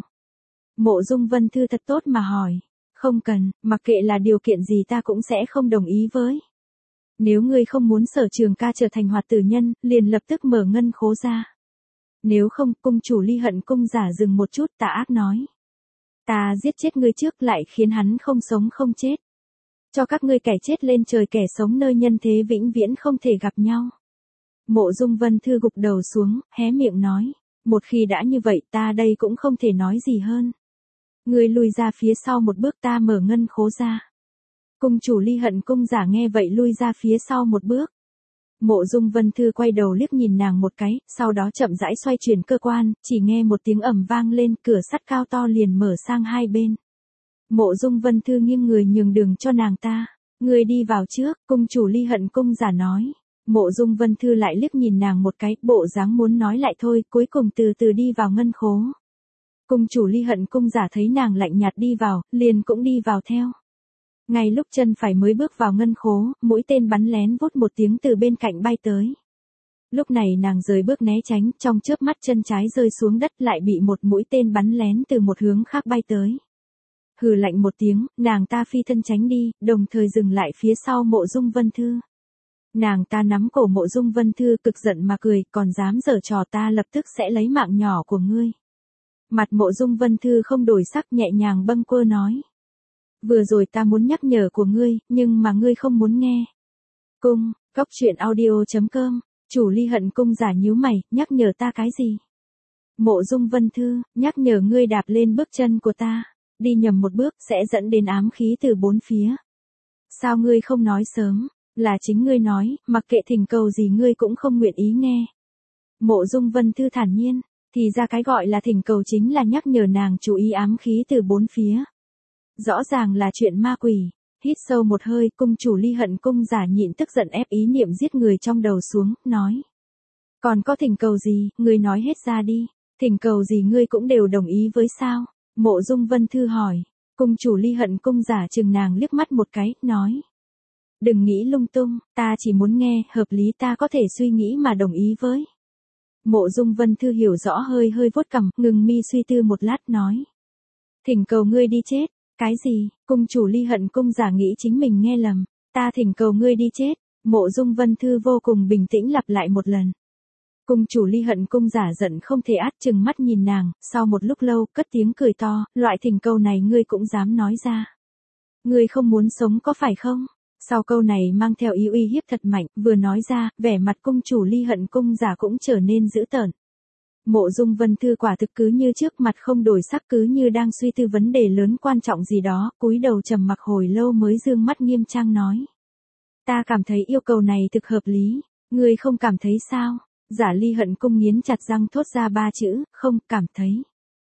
Mộ Dung Vân Thư thật tốt mà hỏi. Không cần, mặc kệ là điều kiện gì ta cũng sẽ không đồng ý với. Nếu ngươi không muốn Sở Trường Ca trở thành hoạt tử nhân, liền lập tức mở ngân khố ra. Nếu không, cung chủ Ly Hận Cung giả dừng một chút, tà ác nói. Ta giết chết ngươi trước, lại khiến hắn không sống không chết. Cho các ngươi kẻ chết lên trời, kẻ sống nơi nhân thế vĩnh viễn không thể gặp nhau. Mộ Dung Vân Thư gục đầu xuống, hé miệng nói. Một khi đã như vậy, ta đây cũng không thể nói gì hơn. Ngươi lùi ra phía sau một bước, ta mở ngân khố ra. Cung chủ Ly Hận Cung giả nghe vậy lui ra phía sau một bước. Mộ Dung Vân Thư quay đầu liếc nhìn nàng một cái, sau đó chậm rãi xoay chuyển cơ quan, chỉ nghe một tiếng ầm vang lên, cửa sắt cao to liền mở sang hai bên. Mộ Dung Vân Thư nghiêng người nhường đường cho nàng ta. Ngươi đi vào trước, cung chủ Ly Hận Cung giả nói. Mộ Dung Vân Thư lại liếc nhìn nàng một cái, bộ dáng muốn nói lại thôi, cuối cùng từ từ đi vào ngân khố. Cung chủ Ly Hận Cung giả thấy nàng lạnh nhạt đi vào, liền cũng đi vào theo. Ngay lúc chân phải mới bước vào ngân khố, mũi tên bắn lén vút một tiếng từ bên cạnh bay tới. Lúc này nàng rời bước né tránh, trong chớp mắt chân trái rơi xuống đất lại bị một mũi tên bắn lén từ một hướng khác bay tới. Hừ lạnh một tiếng, nàng ta phi thân tránh đi, đồng thời dừng lại phía sau Mộ Dung Vân Thư. Nàng ta nắm cổ Mộ Dung Vân Thư cực giận mà cười, còn dám giở trò ta lập tức sẽ lấy mạng nhỏ của ngươi. Mặt Mộ Dung Vân Thư không đổi sắc, nhẹ nhàng bâng quơ nói. Vừa rồi ta muốn nhắc nhở của ngươi, nhưng mà ngươi không muốn nghe. Cung, Cốc Truyện Audio chấm com, chủ Ly Hận Cung giả nhíu mày, nhắc nhở ta cái gì? Mộ Dung Vân Thư, nhắc nhở ngươi đạp lên bước chân của ta, đi nhầm một bước sẽ dẫn đến ám khí từ bốn phía. Sao ngươi không nói sớm, là chính ngươi nói, mặc kệ thỉnh cầu gì ngươi cũng không nguyện ý nghe. Mộ Dung Vân Thư thản nhiên, thì ra cái gọi là thỉnh cầu chính là nhắc nhở nàng chú ý ám khí từ bốn phía. Rõ ràng là chuyện ma quỷ. Hít sâu một hơi, cung chủ Ly Hận Cung giả nhịn tức giận ép ý niệm giết người trong đầu xuống, nói. Còn có thỉnh cầu gì, ngươi nói hết ra đi, thỉnh cầu gì ngươi cũng đều đồng ý với sao? Mộ Dung Vân Thư hỏi. Cung chủ Ly Hận Cung giả chừng nàng liếc mắt một cái, nói. Đừng nghĩ lung tung, ta chỉ muốn nghe, hợp lý ta có thể suy nghĩ mà đồng ý với. Mộ Dung Vân Thư hiểu rõ, hơi hơi vuốt cằm, ngừng mi suy tư một lát, nói. Thỉnh cầu ngươi đi chết. Cái gì? Cung chủ Ly Hận Cung giả nghĩ chính mình nghe lầm. Ta thỉnh cầu ngươi đi chết. Mộ Dung Vân Thư vô cùng bình tĩnh lặp lại một lần. Cung chủ Ly Hận Cung giả giận không thể át, chừng mắt nhìn nàng, sau một lúc lâu, cất tiếng cười to, loại thỉnh cầu này ngươi cũng dám nói ra. Ngươi không muốn sống có phải không? Sau câu này mang theo ý uy hiếp thật mạnh, vừa nói ra, vẻ mặt cung chủ Ly Hận Cung giả cũng trở nên dữ tợn. Mộ Dung Vân Thư quả thực cứ như trước, mặt không đổi sắc, cứ như đang suy tư vấn đề lớn quan trọng gì đó, cúi đầu trầm mặc hồi lâu mới dương mắt nghiêm trang nói. Ta cảm thấy yêu cầu này thực hợp lý, ngươi không cảm thấy sao? Giả Ly Hận Cung nghiến chặt răng thốt ra ba chữ, không cảm thấy.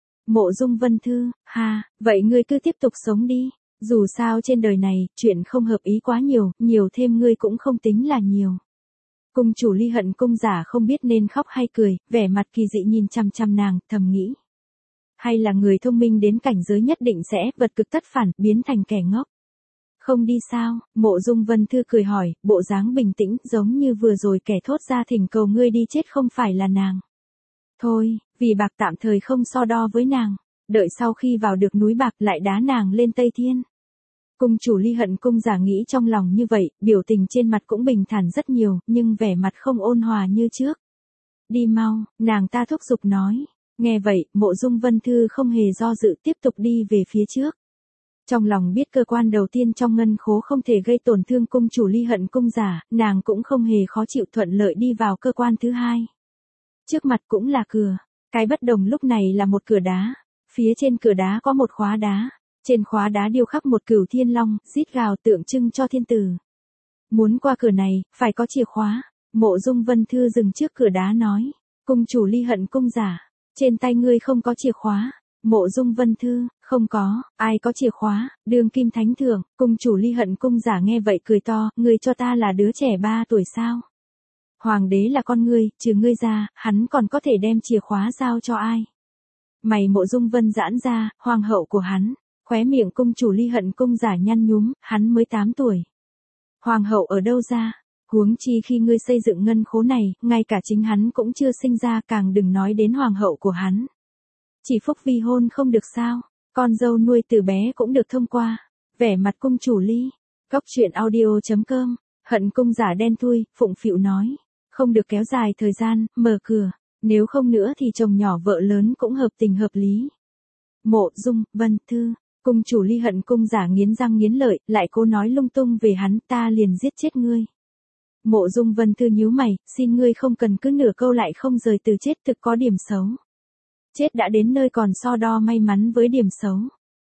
Mộ Dung Vân Thư, ha, vậy ngươi cứ tiếp tục sống đi, dù sao trên đời này, chuyện không hợp ý quá nhiều, nhiều thêm ngươi cũng không tính là nhiều. Cung chủ Ly Hận Cung giả không biết nên khóc hay cười, vẻ mặt kỳ dị nhìn chăm chăm nàng, thầm nghĩ. Hay là người thông minh đến cảnh giới nhất định sẽ vật cực tất phản, biến thành kẻ ngốc. Không đi sao? Mộ Dung Vân Thư cười hỏi, bộ dáng bình tĩnh, giống như vừa rồi kẻ thốt ra thỉnh cầu ngươi đi chết không phải là nàng. Thôi, vì bạc tạm thời không so đo với nàng, đợi sau khi vào được núi bạc lại đá nàng lên Tây Thiên. Cung chủ Ly Hận Cung giả nghĩ trong lòng như vậy, biểu tình trên mặt cũng bình thản rất nhiều, nhưng vẻ mặt không ôn hòa như trước. Đi mau, nàng ta thúc giục nói. Nghe vậy, Mộ Dung Vân Thư không hề do dự, tiếp tục đi về phía trước. Trong lòng biết cơ quan đầu tiên trong ngân khố không thể gây tổn thương cung chủ Ly Hận Cung giả, nàng cũng không hề khó chịu thuận lợi đi vào cơ quan thứ hai. Trước mặt cũng là cửa, cái bất đồng lúc này là một cửa đá, phía trên cửa đá có một khóa đá. Trên khóa đá điêu khắc một cửu thiên long, rít gào tượng trưng cho thiên tử. Muốn qua cửa này, phải có chìa khóa. Mộ Dung Vân Thư dừng trước cửa đá nói. Cung chủ Ly Hận Cung giả, trên tay ngươi không có chìa khóa. Mộ Dung Vân Thư, không có, ai có chìa khóa, Đường Kim Thánh Thượng. Cung chủ Ly Hận Cung giả nghe vậy cười to, ngươi cho ta là đứa trẻ ba tuổi sao? Hoàng đế là con ngươi, trừ ngươi ra, hắn còn có thể đem chìa khóa giao cho ai? Mày Mộ Dung Vân giãn ra, hoàng hậu của hắn. Khóe miệng cung chủ Ly Hận Cung giả nhăn nhúm, hắn mới tám tuổi. Hoàng hậu ở đâu ra? Huống chi khi ngươi xây dựng ngân khố này, ngay cả chính hắn cũng chưa sinh ra, càng đừng nói đến hoàng hậu của hắn. Chỉ phúc vi hôn không được sao? Con dâu nuôi từ bé cũng được thông qua. Vẻ mặt cung chủ Ly. Cốc Truyện Audio chấm com. Hận Cung giả đen thui, phụng phịu nói. Không được kéo dài thời gian, mở cửa. Nếu không nữa thì chồng nhỏ vợ lớn cũng hợp tình hợp lý. Mộ Dung Vân Thư. Cung chủ Ly Hận Cung giả nghiến răng nghiến lợi, lại cố nói lung tung về hắn, ta liền giết chết ngươi. Mộ Dung Vân Thư nhíu mày, xin ngươi không cần cứ nửa câu lại không rời từ chết, thực có điểm xấu. Chết đã đến nơi còn so đo may mắn với điểm xấu.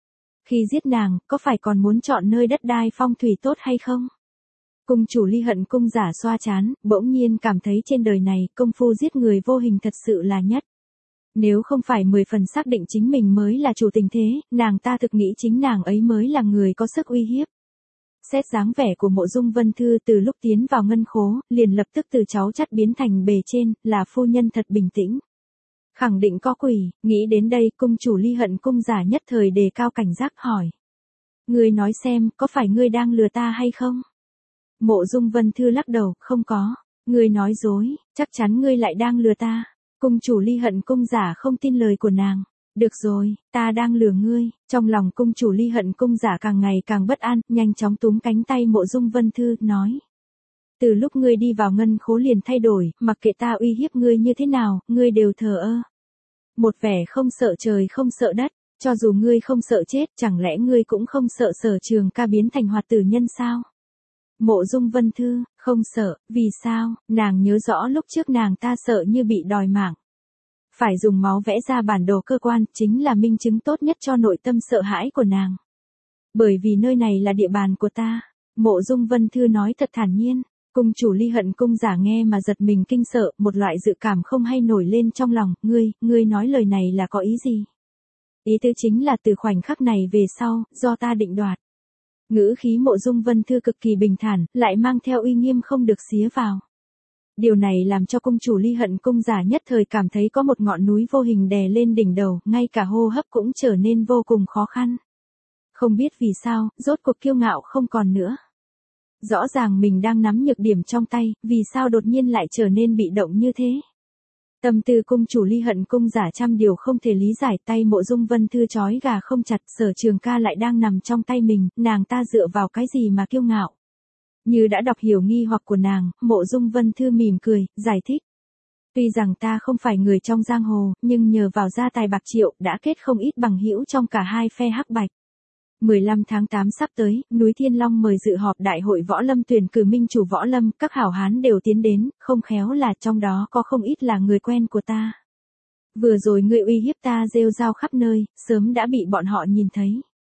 Khi giết nàng, có phải còn muốn chọn nơi đất đai phong thủy tốt hay không? Cung chủ Ly Hận Cung giả xoa chán, bỗng nhiên cảm thấy trên đời này, công phu giết người vô hình thật sự là nhất. Nếu không phải mười phần xác định chính mình mới là chủ tình thế, nàng ta thực nghĩ chính nàng ấy mới là người có sức uy hiếp. Xét dáng vẻ của Mộ Dung Vân Thư từ lúc tiến vào ngân khố, liền lập tức từ cháu chắt biến thành bề trên, là phu nhân thật bình tĩnh. Khẳng định có quỷ, nghĩ đến đây cung chủ Ly Hận Cung giả nhất thời đề cao cảnh giác hỏi. Ngươi nói xem, có phải ngươi đang lừa ta hay không? Mộ Dung Vân Thư lắc đầu, không có. Ngươi nói dối, chắc chắn ngươi lại đang lừa ta. Cung chủ Ly Hận cung giả không tin lời của nàng. Được rồi, ta đang lừa ngươi. Trong lòng cung chủ Ly Hận cung giả càng ngày càng bất an, nhanh chóng túm cánh tay Mộ Dung Vân Thư, nói. Từ lúc ngươi đi vào ngân khố liền thay đổi, mặc kệ ta uy hiếp ngươi như thế nào, ngươi đều thờ ơ. Một vẻ không sợ trời không sợ đất, cho dù ngươi không sợ chết, chẳng lẽ ngươi cũng không sợ Sở Trường Ca biến thành hoạt tử nhân sao? Mộ Dung Vân Thư, không sợ, vì sao? Nàng nhớ rõ lúc trước nàng ta sợ như bị đòi mạng. Phải dùng máu vẽ ra bản đồ cơ quan, chính là minh chứng tốt nhất cho nội tâm sợ hãi của nàng. Bởi vì nơi này là địa bàn của ta. Mộ Dung Vân Thư nói thật thản nhiên. Cung chủ Ly Hận cung giả nghe mà giật mình kinh sợ, một loại dự cảm không hay nổi lên trong lòng. Ngươi, ngươi nói lời này là có ý gì? Ý tứ chính là từ khoảnh khắc này về sau, do ta định đoạt. Ngữ khí Mộ Dung Vân Thư cực kỳ bình thản, lại mang theo uy nghiêm không được xía vào. Điều này làm cho cung chủ Ly Hận cung giả nhất thời cảm thấy có một ngọn núi vô hình đè lên đỉnh đầu, ngay cả hô hấp cũng trở nên vô cùng khó khăn. Không biết vì sao, rốt cuộc kiêu ngạo không còn nữa. Rõ ràng mình đang nắm nhược điểm trong tay, vì sao đột nhiên lại trở nên bị động như thế? Tâm tư cung chủ Ly Hận cung giả trăm điều không thể lý giải, tay Mộ Dung Vân Thư trói gà không chặt, Sở Trường Ca lại đang nằm trong tay mình, nàng ta dựa vào cái gì mà kiêu ngạo? Như đã đọc hiểu nghi hoặc của nàng, Mộ Dung Vân Thư mỉm cười, giải thích. Tuy rằng ta không phải người trong giang hồ, nhưng nhờ vào gia tài bạc triệu, đã kết không ít bằng hữu trong cả hai phe hắc bạch. mười lăm tháng tám sắp tới, núi Thiên Long mời dự họp đại hội võ lâm tuyển cử minh chủ võ lâm, các hảo hán đều tiến đến, không khéo là trong đó có không ít là người quen của ta. Vừa rồi ngươi uy hiếp ta rêu rao khắp nơi, sớm đã bị bọn họ nhìn thấy.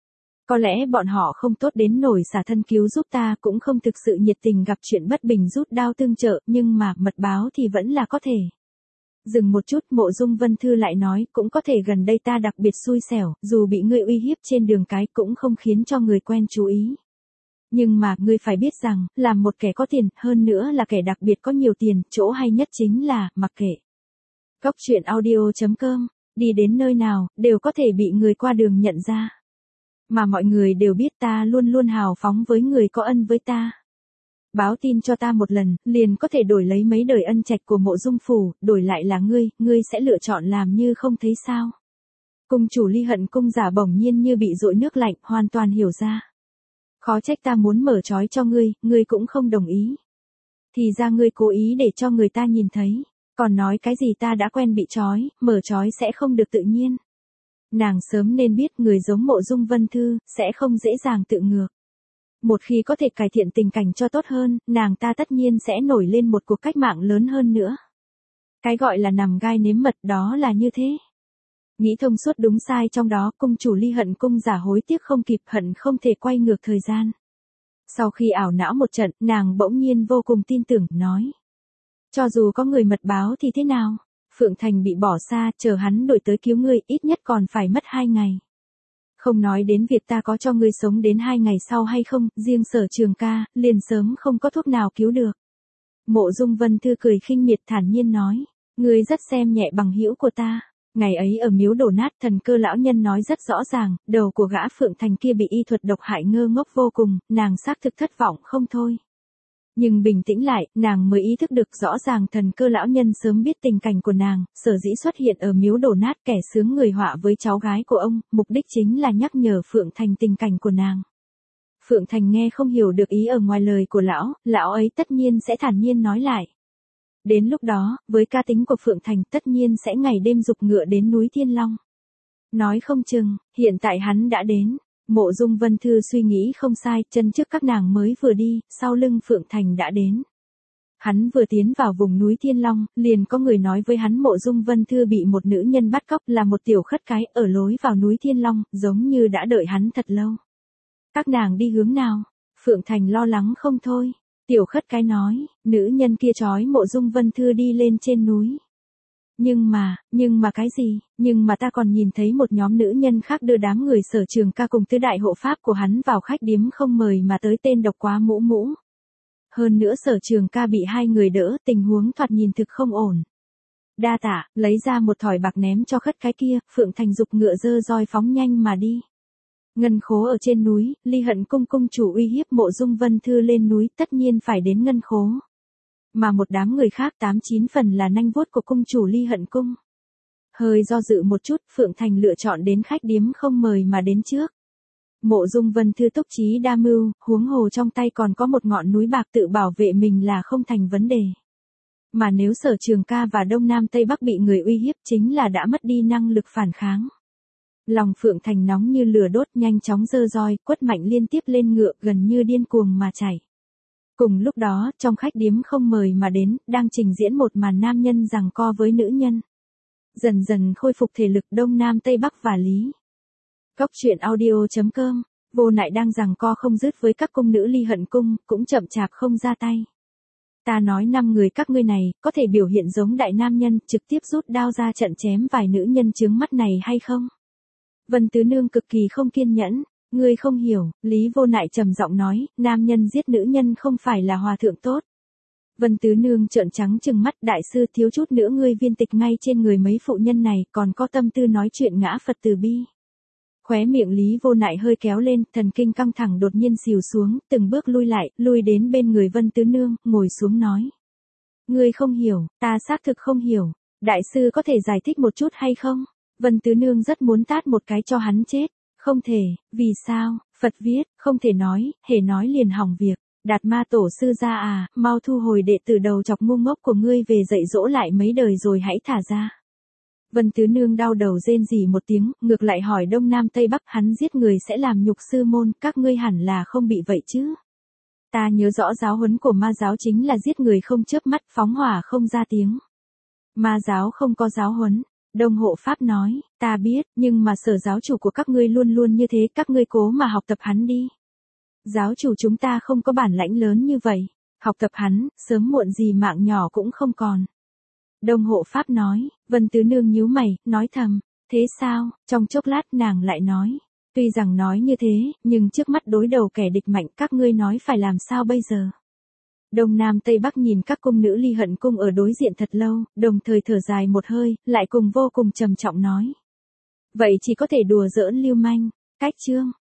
Có lẽ bọn họ không tốt đến nổi xả thân cứu giúp ta, cũng không thực sự nhiệt tình gặp chuyện bất bình rút đao tương trợ, nhưng mà mật báo thì vẫn là có thể. Dừng một chút, Mộ Dung Vân Thư lại nói, cũng có thể gần đây ta đặc biệt xui xẻo, dù bị ngươi uy hiếp trên đường cái cũng không khiến cho người quen chú ý. Nhưng mà, ngươi phải biết rằng, làm một kẻ có tiền, hơn nữa là kẻ đặc biệt có nhiều tiền, chỗ hay nhất chính là, mặc kệ. Cốc truyện audio chấm com, đi đến nơi nào, đều có thể bị người qua đường nhận ra. Mà mọi người đều biết ta luôn luôn hào phóng với người có ân với ta. Báo tin cho ta một lần, liền có thể đổi lấy mấy đời ân trạch của Mộ Dung phủ, đổi lại là ngươi, ngươi sẽ lựa chọn làm như không thấy sao. Cung chủ Ly Hận cung giả bỗng nhiên như bị dội nước lạnh, hoàn toàn hiểu ra. Khó trách ta muốn mở trói cho ngươi, ngươi cũng không đồng ý. Thì ra ngươi cố ý để cho người ta nhìn thấy, còn nói cái gì ta đã quen bị trói, mở trói sẽ không được tự nhiên. Nàng sớm nên biết người giống Mộ Dung Vân Thư, sẽ không dễ dàng tự ngược. Một khi có thể cải thiện tình cảnh cho tốt hơn, nàng ta tất nhiên sẽ nổi lên một cuộc cách mạng lớn hơn nữa. Cái gọi là nằm gai nếm mật đó là như thế. Nghĩ thông suốt đúng sai trong đó, cung chủ Ly Hận cung giả hối tiếc không kịp, hận không thể quay ngược thời gian. Sau khi ảo não một trận, nàng bỗng nhiên vô cùng tin tưởng, nói. Cho dù có người mật báo thì thế nào? Phượng Thành bị bỏ xa, chờ hắn đổi tới cứu ngươi, ít nhất còn phải mất hai ngày. Không nói đến việc ta có cho ngươi sống đến hai ngày sau hay không, riêng Sở Trường Ca, liền sớm không có thuốc nào cứu được. Mộ Dung Vân Thư cười khinh miệt thản nhiên nói, ngươi rất xem nhẹ bằng hữu của ta. Ngày ấy ở miếu đổ nát, Thần Cơ lão nhân nói rất rõ ràng, đầu của gã Phượng Thành kia bị y thuật độc hại ngơ ngốc vô cùng, nàng xác thực thất vọng không thôi. Nhưng bình tĩnh lại, nàng mới ý thức được rõ ràng Thần Cơ lão nhân sớm biết tình cảnh của nàng, sở dĩ xuất hiện ở miếu đổ nát, kẻ xướng người họa với cháu gái của ông, mục đích chính là nhắc nhở Phượng Thành tình cảnh của nàng. Phượng Thành nghe không hiểu được ý ở ngoài lời của lão, lão ấy tất nhiên sẽ thản nhiên nói lại. Đến lúc đó, với cá tính của Phượng Thành tất nhiên sẽ ngày đêm giục ngựa đến núi Thiên Long. Nói không chừng, hiện tại hắn đã đến. Mộ Dung Vân Thư suy nghĩ không sai, chân trước các nàng mới vừa đi, sau lưng Phượng Thành đã đến. Hắn vừa tiến vào vùng núi Thiên Long, liền có người nói với hắn Mộ Dung Vân Thư bị một nữ nhân bắt cóc, là một tiểu khất cái, ở lối vào núi Thiên Long, giống như đã đợi hắn thật lâu. Các nàng đi hướng nào? Phượng Thành lo lắng không thôi. Tiểu khất cái nói, nữ nhân kia trói Mộ Dung Vân Thư đi lên trên núi. Nhưng mà, nhưng mà cái gì, nhưng mà ta còn nhìn thấy một nhóm nữ nhân khác đưa đám người Sở Trường Ca cùng tứ đại hộ pháp của hắn vào khách điếm không mời mà tới, tên độc quá mũ mũ. Hơn nữa Sở Trường Ca bị hai người đỡ, tình huống thoạt nhìn thực không ổn. Đa tạ, lấy ra một thỏi bạc ném cho khất cái kia, Phượng Thành dục ngựa dơ roi phóng nhanh mà đi. Ngân khố ở trên núi, Ly Hận cung cung chủ uy hiếp Mộ Dung Vân Thư lên núi, tất nhiên phải đến ngân khố. Mà một đám người khác tám chín phần là nanh vuốt của cung chủ Ly Hận Cung. Hơi do dự một chút, Phượng Thành lựa chọn đến khách điếm không mời mà đến trước. Mộ Dung Vân Thư túc trí đa mưu, huống hồ trong tay còn có một ngọn núi bạc tự bảo vệ mình là không thành vấn đề. Mà nếu Sở Trường Ca và Đông Nam Tây Bắc bị người uy hiếp chính là đã mất đi năng lực phản kháng. Lòng Phượng Thành nóng như lửa đốt, nhanh chóng giơ roi, quất mạnh liên tiếp lên ngựa, gần như điên cuồng mà chạy. Cùng lúc đó, trong khách điếm không mời mà đến, đang trình diễn một màn nam nhân giằng co với nữ nhân. Dần dần khôi phục thể lực Đông Nam Tây Bắc và Lý. Cóc truyện audio chấm com, Vô Nại đang giằng co không dứt với các cung nữ Ly Hận Cung, cũng chậm chạp không ra tay. Ta nói năm người các ngươi này, có thể biểu hiện giống đại nam nhân, trực tiếp rút đao ra trận chém vài nữ nhân chướng mắt này hay không? Vân Tứ Nương cực kỳ không kiên nhẫn, ngươi không hiểu, Lý Vô Nại trầm giọng nói, nam nhân giết nữ nhân không phải là hòa thượng tốt. Vân Tứ Nương trợn trắng trừng mắt, đại sư thiếu chút nữa ngươi viên tịch ngay trên người mấy phụ nhân này, còn có tâm tư nói chuyện ngã Phật từ bi. Khóe miệng Lý Vô Nại hơi kéo lên, thần kinh căng thẳng đột nhiên xìu xuống, từng bước lui lại, lui đến bên người Vân Tứ Nương, ngồi xuống nói. Ngươi không hiểu, ta xác thực không hiểu, đại sư có thể giải thích một chút hay không? Vân Tứ Nương rất muốn tát một cái cho hắn chết. Không thể, vì sao? Phật viết, không thể nói, hễ nói liền hỏng việc. Đạt Ma tổ sư ra à, mau thu hồi đệ tử đầu chọc ngu ngốc của ngươi về dạy dỗ lại mấy đời rồi hãy thả ra. Vân Tứ Nương đau đầu rên rỉ một tiếng, ngược lại hỏi Đông Nam Tây Bắc, hắn giết người sẽ làm nhục sư môn, các ngươi hẳn là không bị vậy chứ. Ta nhớ rõ giáo huấn của ma giáo chính là giết người không chớp mắt, phóng hỏa không ra tiếng. Ma giáo không có giáo huấn. Đông Hộ Pháp nói, ta biết, nhưng mà Sở giáo chủ của các ngươi luôn luôn như thế, các ngươi cố mà học tập hắn đi. Giáo chủ chúng ta không có bản lãnh lớn như vậy, học tập hắn, sớm muộn gì mạng nhỏ cũng không còn. Đông Hộ Pháp nói, Vân Tứ Nương nhíu mày, nói thầm, thế sao? Trong chốc lát nàng lại nói, tuy rằng nói như thế, nhưng trước mắt đối đầu kẻ địch mạnh, các ngươi nói phải làm sao bây giờ? Đông Nam Tây Bắc nhìn các cung nữ Ly Hận Cung ở đối diện thật lâu, đồng thời thở dài một hơi, lại cùng vô cùng trầm trọng nói. Vậy chỉ có thể đùa giỡn lưu manh, cách chương.